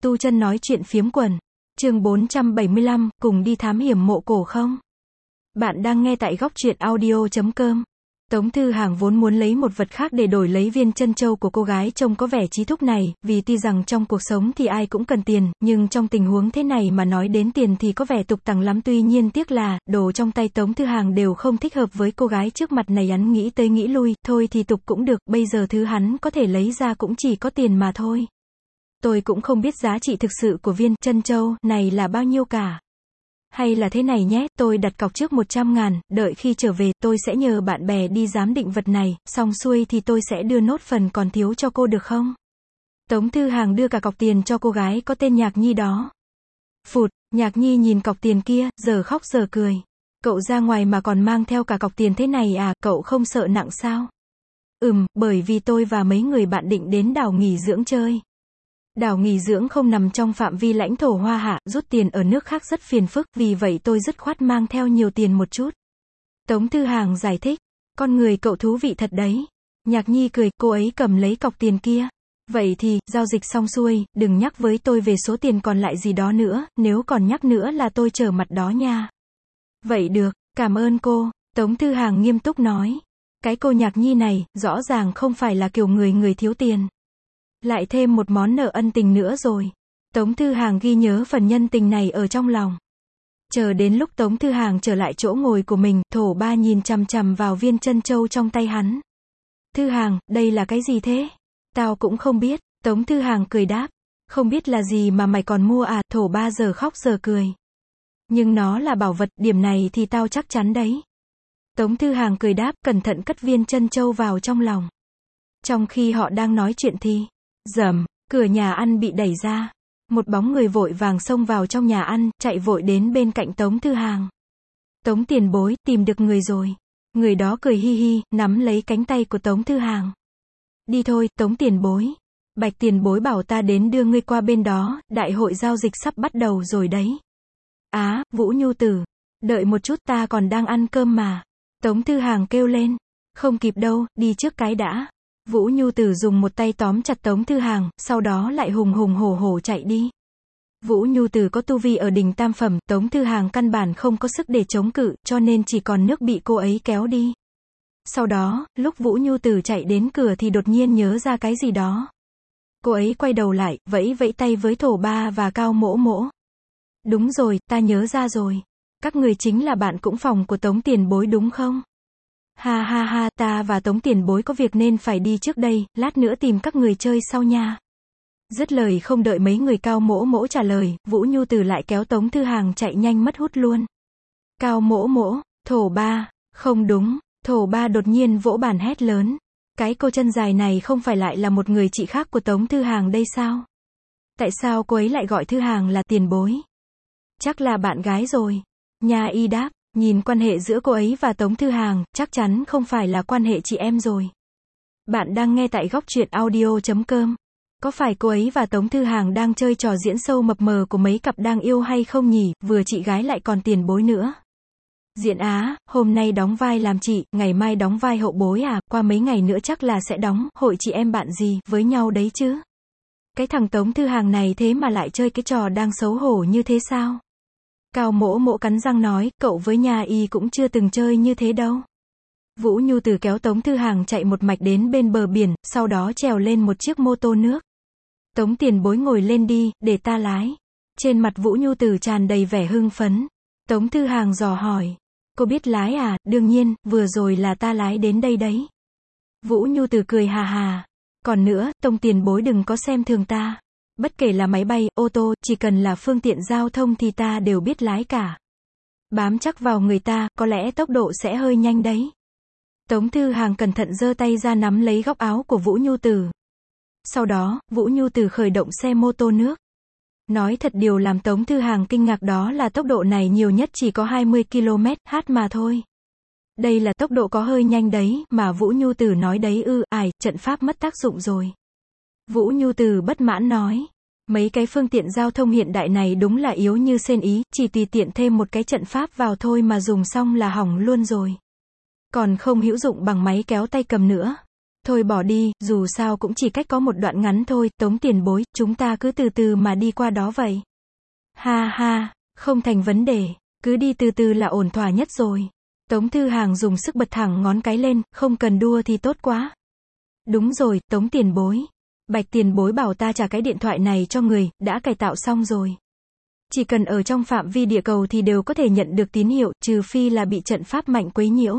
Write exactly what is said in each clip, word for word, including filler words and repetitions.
Tu Chân nói chuyện phiếm quần. Chương bốn trăm bảy mươi lăm, cùng đi thám hiểm mộ cổ không? Bạn đang nghe tại góc truyện audio chấm com. Tống Thư Hàng vốn muốn lấy một vật khác để đổi lấy viên chân châu của cô gái trông có vẻ trí thúc này, vì tuy rằng trong cuộc sống thì ai cũng cần tiền, nhưng trong tình huống thế này mà nói đến tiền thì có vẻ tục tằng lắm. Tuy nhiên tiếc là, đồ trong tay Tống Thư Hàng đều không thích hợp với cô gái trước mặt này. Hắn nghĩ tới nghĩ lui, thôi thì tục cũng được, bây giờ thứ hắn có thể lấy ra cũng chỉ có tiền mà thôi. Tôi cũng không biết giá trị thực sự của viên chân châu này là bao nhiêu cả. Hay là thế này nhé, tôi đặt cọc trước một trăm ngàn, đợi khi trở về, tôi sẽ nhờ bạn bè đi giám định vật này, xong xuôi thì tôi sẽ đưa nốt phần còn thiếu cho cô được không? Tống Thư Hàng đưa cả cọc tiền cho cô gái có tên Nhạc Nhi đó. Phụt, Nhạc Nhi nhìn cọc tiền kia, giờ khóc giờ cười. Cậu ra ngoài mà còn mang theo cả cọc tiền thế này à, cậu không sợ nặng sao? Ừm, bởi vì tôi và mấy người bạn định đến đảo nghỉ dưỡng chơi. Đảo nghỉ dưỡng không nằm trong phạm vi lãnh thổ Hoa Hạ, rút tiền ở nước khác rất phiền phức, vì vậy tôi dứt khoát mang theo nhiều tiền một chút. Tống Thư Hàng giải thích, con người cậu thú vị thật đấy. Nhạc Nhi cười, cô ấy cầm lấy cọc tiền kia. Vậy thì, giao dịch xong xuôi, đừng nhắc với tôi về số tiền còn lại gì đó nữa, nếu còn nhắc nữa là tôi trở mặt đó nha. Vậy được, cảm ơn cô, Tống Thư Hàng nghiêm túc nói. Cái cô Nhạc Nhi này, rõ ràng không phải là kiểu người người thiếu tiền. Lại thêm một món nợ ân tình nữa rồi. Tống Thư Hàng ghi nhớ phần nhân tình này ở trong lòng. Chờ đến lúc Tống Thư Hàng trở lại chỗ ngồi của mình, Thổ Ba nhìn chằm chằm vào viên chân châu trong tay hắn. Thư Hàng, đây là cái gì thế? Tao cũng không biết, Tống Thư Hàng cười đáp. Không biết là gì mà mày còn mua à, Thổ Ba giờ khóc giờ cười. Nhưng nó là bảo vật, điểm này thì tao chắc chắn đấy. Tống Thư Hàng cười đáp, cẩn thận cất viên chân châu vào trong lòng. Trong khi họ đang nói chuyện thì rầm, cửa nhà ăn bị đẩy ra. Một bóng người vội vàng xông vào trong nhà ăn, chạy vội đến bên cạnh Tống Thư Hàng. Tống tiền bối, tìm được người rồi. Người đó cười hi hi, nắm lấy cánh tay của Tống Thư Hàng. Đi thôi, Tống tiền bối. Bạch tiền bối bảo ta đến đưa ngươi qua bên đó, đại hội giao dịch sắp bắt đầu rồi đấy. Á, Vũ Nhu Tử. Đợi một chút, ta còn đang ăn cơm mà. Tống Thư Hàng kêu lên. Không kịp đâu, đi trước cái đã. Vũ Nhu Tử dùng một tay tóm chặt Tống Thư Hàng, sau đó lại hùng hùng hổ hổ chạy đi. Vũ Nhu Tử có tu vi ở đỉnh tam phẩm, Tống Thư Hàng căn bản không có sức để chống cự, cho nên chỉ còn nước bị cô ấy kéo đi. Sau đó, lúc Vũ Nhu Tử chạy đến cửa thì đột nhiên nhớ ra cái gì đó. Cô ấy quay đầu lại, vẫy vẫy tay với Thổ Ba và Cao Mỗ Mỗ. Đúng rồi, ta nhớ ra rồi. Các người chính là bạn cũng phòng của Tống tiền bối đúng không? Ha ha ha, ta và Tống tiền bối có việc nên phải đi trước đây, lát nữa tìm các người chơi sau nha. Dứt lời không đợi mấy người Cao Mỗ Mỗ trả lời, Vũ Nhu Tử lại kéo Tống Thư Hàng chạy nhanh mất hút luôn. Cao Mỗ Mỗ, Thổ Ba, không đúng, Thổ Ba đột nhiên vỗ bàn hét lớn. Cái cô chân dài này không phải lại là một người chị khác của Tống Thư Hàng đây sao? Tại sao cô ấy lại gọi Thư Hàng là tiền bối? Chắc là bạn gái rồi. Nha Y đáp. Nhìn quan hệ giữa cô ấy và Tống Thư Hàng, chắc chắn không phải là quan hệ chị em rồi. Bạn đang nghe tại góc truyện audio chấm com. Có phải cô ấy và Tống Thư Hàng đang chơi trò diễn sâu mập mờ của mấy cặp đang yêu hay không nhỉ, vừa chị gái lại còn tiền bối nữa. Diện Á, hôm nay đóng vai làm chị, ngày mai đóng vai hậu bối à, qua mấy ngày nữa chắc là sẽ đóng hội chị em bạn gì với nhau đấy chứ. Cái thằng Tống Thư Hàng này thế mà lại chơi cái trò đang xấu hổ như thế sao? Cao Mỗ Mỗ cắn răng nói, cậu với Nha Y cũng chưa từng chơi như thế đâu. Vũ Nhu Tử kéo Tống Thư Hàng chạy một mạch đến bên bờ biển, sau đó trèo lên một chiếc mô tô nước. Tống tiền bối ngồi lên đi, để ta lái. Trên mặt Vũ Nhu Tử tràn đầy vẻ hưng phấn. Tống Thư Hàng dò hỏi, cô biết lái à, đương nhiên, vừa rồi là ta lái đến đây đấy. Vũ Nhu Tử cười hà hà. Còn nữa, Tống tiền bối đừng có xem thường ta. Bất kể là máy bay, ô tô, chỉ cần là phương tiện giao thông thì ta đều biết lái cả. Bám chắc vào người ta, có lẽ tốc độ sẽ hơi nhanh đấy. Tống Thư Hàng cẩn thận giơ tay ra nắm lấy góc áo của Vũ Nhu Tử. Sau đó, Vũ Nhu Tử khởi động xe mô tô nước. Nói thật điều làm Tống Thư Hàng kinh ngạc đó là tốc độ này nhiều nhất chỉ có hai mươi ki lô mét h mà thôi. Đây là tốc độ có hơi nhanh đấy, mà Vũ Nhu Tử nói đấy ư, ải, trận pháp mất tác dụng rồi. Vũ Nhu Tử bất mãn nói. Mấy cái phương tiện giao thông hiện đại này đúng là yếu như sên ý, chỉ tùy tiện thêm một cái trận pháp vào thôi mà dùng xong là hỏng luôn rồi. Còn không hữu dụng bằng máy kéo tay cầm nữa. Thôi bỏ đi, dù sao cũng chỉ cách có một đoạn ngắn thôi, Tống tiền bối, chúng ta cứ từ từ mà đi qua đó vậy. Ha ha, không thành vấn đề, cứ đi từ từ là ổn thỏa nhất rồi. Tống Thư Hàng dùng sức bật thẳng ngón cái lên, không cần đua thì tốt quá. Đúng rồi, Tống tiền bối. Bạch tiền bối bảo ta trả cái điện thoại này cho người, đã cải tạo xong rồi. Chỉ cần ở trong phạm vi địa cầu thì đều có thể nhận được tín hiệu, trừ phi là bị trận pháp mạnh quấy nhiễu.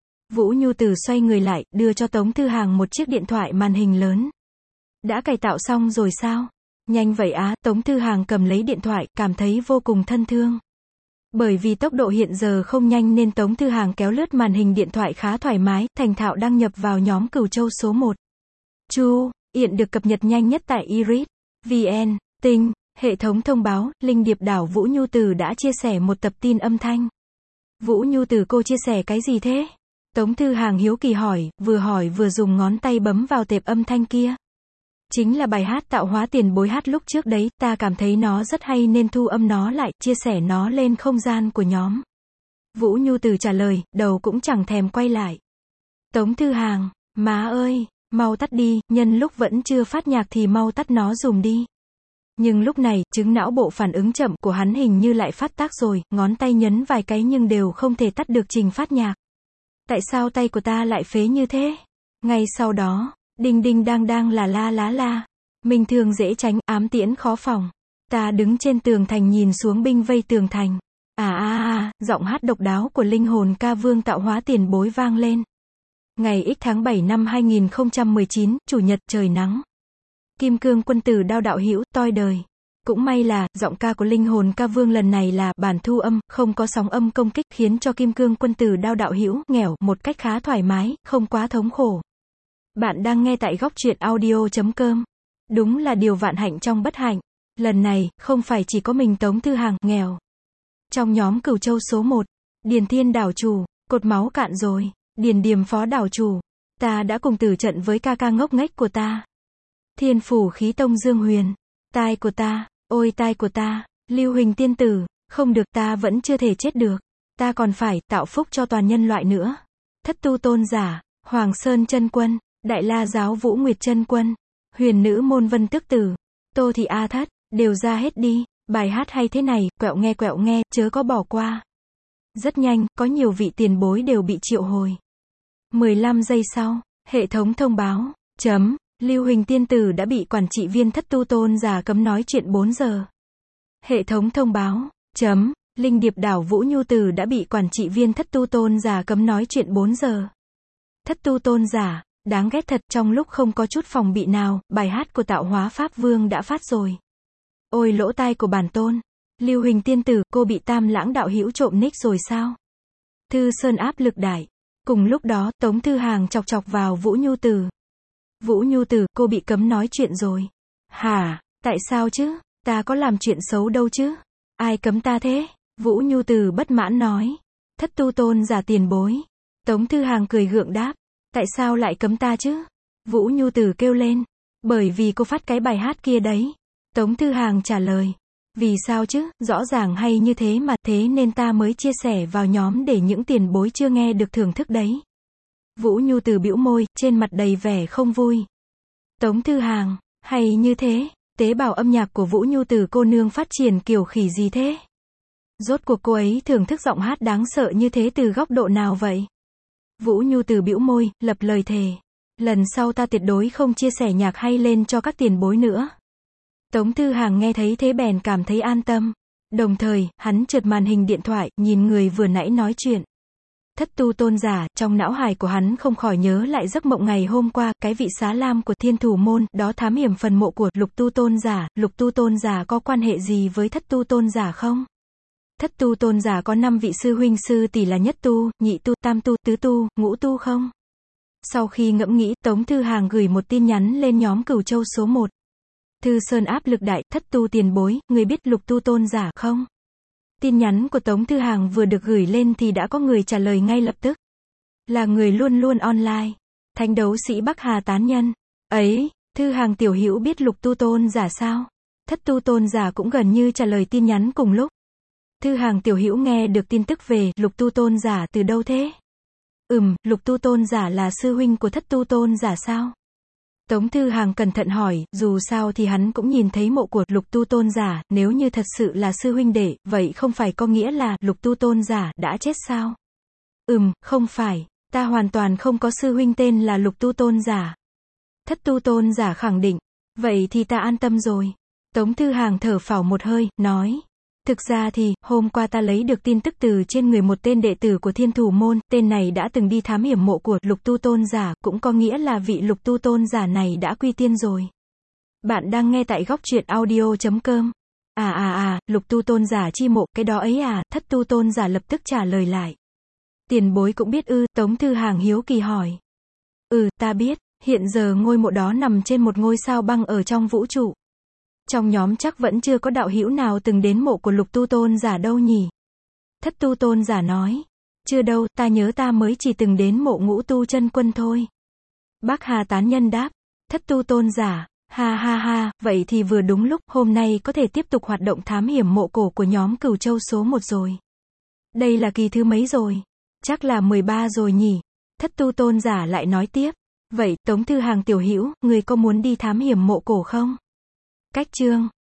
Vũ Nhu Từ xoay người lại, đưa cho Tống Thư Hàng một chiếc điện thoại màn hình lớn. Đã cải tạo xong rồi sao? Nhanh vậy á, Tống Thư Hàng cầm lấy điện thoại, cảm thấy vô cùng thân thương. Bởi vì tốc độ hiện giờ không nhanh nên Tống Thư Hàng kéo lướt màn hình điện thoại khá thoải mái, thành thạo đăng nhập vào nhóm Cửu Châu số một. Chu, hiện được cập nhật nhanh nhất tại iris chấm vn, tinh, hệ thống thông báo, Linh Điệp đảo Vũ Nhu Từ đã chia sẻ một tập tin âm thanh. Vũ Nhu Từ cô chia sẻ cái gì thế? Tống Thư Hàng hiếu kỳ hỏi, vừa hỏi vừa dùng ngón tay bấm vào tệp âm thanh kia. Chính là bài hát tạo hóa tiền bối hát lúc trước đấy, ta cảm thấy nó rất hay nên thu âm nó lại, chia sẻ nó lên không gian của nhóm. Vũ Nhu Từ trả lời, đầu cũng chẳng thèm quay lại. Tống Thư Hàng, má ơi, mau tắt đi, nhân lúc vẫn chưa phát nhạc thì mau tắt nó dùm đi. Nhưng lúc này, chứng não bộ phản ứng chậm của hắn hình như lại phát tác rồi, ngón tay nhấn vài cái nhưng đều không thể tắt được trình phát nhạc. Tại sao tay của ta lại phế như thế? Ngay sau đó, đinh đinh đang đang là la lá la. Minh thường dễ tránh, ám tiễn khó phòng. Ta đứng trên tường thành nhìn xuống binh vây tường thành. À à à, giọng hát độc đáo của linh hồn ca vương tạo hóa tiền bối vang lên. Ngày X tháng bảy năm hai nghìn không trăm mười chín, Chủ nhật trời nắng. Kim cương quân tử đao đạo hữu, toi đời. Cũng may là, giọng ca của linh hồn ca vương lần này là bản thu âm, không có sóng âm công kích, khiến cho kim cương quân tử đao đạo hữu nghèo một cách khá thoải mái, không quá thống khổ. Bạn đang nghe tại góc truyện audio chấm com. Đúng là điều vạn hạnh trong bất hạnh. Lần này, không phải chỉ có mình Tống Thư Hàng nghèo. Trong nhóm Cửu Châu số một, Điền Thiên đảo chủ, cột máu cạn rồi. Điền Điềm phó đảo chủ, ta đã cùng tử trận với ca ca ngốc nghếch của ta. Thiên phủ khí tông Dương Huyền, tai của ta, ôi tai của ta. Lưu Huỳnh tiên tử, không được, ta vẫn chưa thể chết được. Ta còn phải tạo phúc cho toàn nhân loại nữa. Thất tu tôn giả, Hoàng Sơn chân quân, Đại La giáo Vũ Nguyệt chân quân, Huyền nữ môn Vân Tước tử, Tô Thị A Thất, đều ra hết đi. Bài hát hay thế này, quẹo nghe quẹo nghe, chớ có bỏ qua. Rất nhanh, có nhiều vị tiền bối đều bị triệu hồi. mười lăm giây sau, hệ thống thông báo, chấm, Lưu Huỳnh tiên tử đã bị quản trị viên Thất tu tôn giả cấm nói chuyện bốn giờ. Hệ thống thông báo, chấm, Linh Điệp đảo Vũ Nhu Từ đã bị quản trị viên Thất tu tôn giả cấm nói chuyện bốn giờ. Thất tu tôn giả, đáng ghét thật, trong lúc không có chút phòng bị nào, bài hát của tạo hóa Pháp Vương đã phát rồi. Ôi lỗ tai của bản tôn. Lưu Huỳnh tiên tử, cô bị Tam Lãng đạo hữu trộm nick rồi sao? Thư Sơn áp lực đại. Cùng lúc đó, Tống Thư Hàng chọc chọc vào Vũ Nhu Từ. Vũ Nhu Từ, cô bị cấm nói chuyện rồi. Hả? Tại sao chứ? Ta có làm chuyện xấu đâu chứ? Ai cấm ta thế? Vũ Nhu Từ bất mãn nói. Thất tu tôn giả tiền bối. Tống Thư Hàng cười gượng đáp. Tại sao lại cấm ta chứ? Vũ Nhu Từ kêu lên. Bởi vì cô phát cái bài hát kia đấy. Tống Thư Hàng trả lời. Vì sao chứ, rõ ràng hay như thế mà, thế nên ta mới chia sẻ vào nhóm để những tiền bối chưa nghe được thưởng thức đấy. Vũ Nhu Từ bĩu môi, trên mặt đầy vẻ không vui. Tống Thư Hàng, hay như thế, tế bào âm nhạc của Vũ Nhu Từ cô nương phát triển kiểu khỉ gì thế? Rốt cuộc cô ấy thưởng thức giọng hát đáng sợ như thế từ góc độ nào vậy? Vũ Nhu Từ bĩu môi, lập lời thề. Lần sau ta tuyệt đối không chia sẻ nhạc hay lên cho các tiền bối nữa. Tống Thư Hàng nghe thấy thế bèn cảm thấy an tâm. Đồng thời, hắn chợt màn hình điện thoại, nhìn người vừa nãy nói chuyện. Thất tu tôn giả, trong não hài của hắn không khỏi nhớ lại giấc mộng ngày hôm qua, cái vị xá lam của Thiên Thủ môn, đó thám hiểm phần mộ của Lục tu tôn giả, Lục tu tôn giả có quan hệ gì với Thất tu tôn giả không? Thất tu tôn giả có năm vị sư huynh sư tỷ là nhất tu, nhị tu, tam tu, tứ tu, ngũ tu không? Sau khi ngẫm nghĩ, Tống Thư Hàng gửi một tin nhắn lên nhóm Cửu Châu số một. Thư Sơn áp lực đại, Thất tu tiền bối, người biết Lục tu tôn giả không? Tin nhắn của Tống Thư Hàng vừa được gửi lên thì đã có người trả lời ngay lập tức. Là người luôn luôn online. Thánh đấu sĩ Bắc Hà tán nhân. Ấy, Thư Hàng tiểu hữu biết Lục tu tôn giả sao? Thất tu tôn giả cũng gần như trả lời tin nhắn cùng lúc. Thư Hàng tiểu hữu nghe được tin tức về Lục tu tôn giả từ đâu thế? Ừm, Lục Tu Tôn giả là sư huynh của Thất Tu Tôn giả sao? Tống Thư Hàng cẩn thận hỏi, dù sao thì hắn cũng nhìn thấy mộ của Lục Tu Tôn giả, nếu như thật sự là sư huynh đệ, vậy không phải có nghĩa là Lục Tu Tôn giả đã chết sao? Ừm, không phải, ta hoàn toàn không có sư huynh tên là Lục Tu Tôn giả. Thất Tu Tôn giả khẳng định, vậy thì ta an tâm rồi. Tống Thư Hàng thở phào một hơi, nói. Thực ra thì, hôm qua ta lấy được tin tức từ trên người một tên đệ tử của Thiên Thủ Môn, tên này đã từng đi thám hiểm mộ của Lục Tu Tôn giả, cũng có nghĩa là vị Lục Tu Tôn giả này đã quy tiên rồi. Bạn đang nghe tại góc truyện audio chấm com. À à à, Lục Tu Tôn giả chi mộ, cái đó ấy à, Thất Tu Tôn giả lập tức trả lời lại. Tiền bối cũng biết ư, Tống Thư Hàng hiếu kỳ hỏi. Ừ, ta biết, hiện giờ ngôi mộ đó nằm trên một ngôi sao băng ở trong vũ trụ. Trong nhóm chắc vẫn chưa có đạo hữu nào từng đến mộ của Lục Tu Tôn giả đâu nhỉ? Thất Tu Tôn giả nói. Chưa đâu, ta nhớ ta mới chỉ từng đến mộ Ngũ Tu Chân Quân thôi. Bác Hà Tán Nhân đáp. Thất Tu Tôn giả. Ha ha ha, vậy thì vừa đúng lúc, hôm nay có thể tiếp tục hoạt động thám hiểm mộ cổ của nhóm Cửu Châu số một rồi. Đây là kỳ thứ mấy rồi? Chắc là mười ba rồi nhỉ? Thất Tu Tôn giả lại nói tiếp. Vậy, Tống Thư Hàng tiểu hữu, người có muốn đi thám hiểm mộ cổ không? Cách chương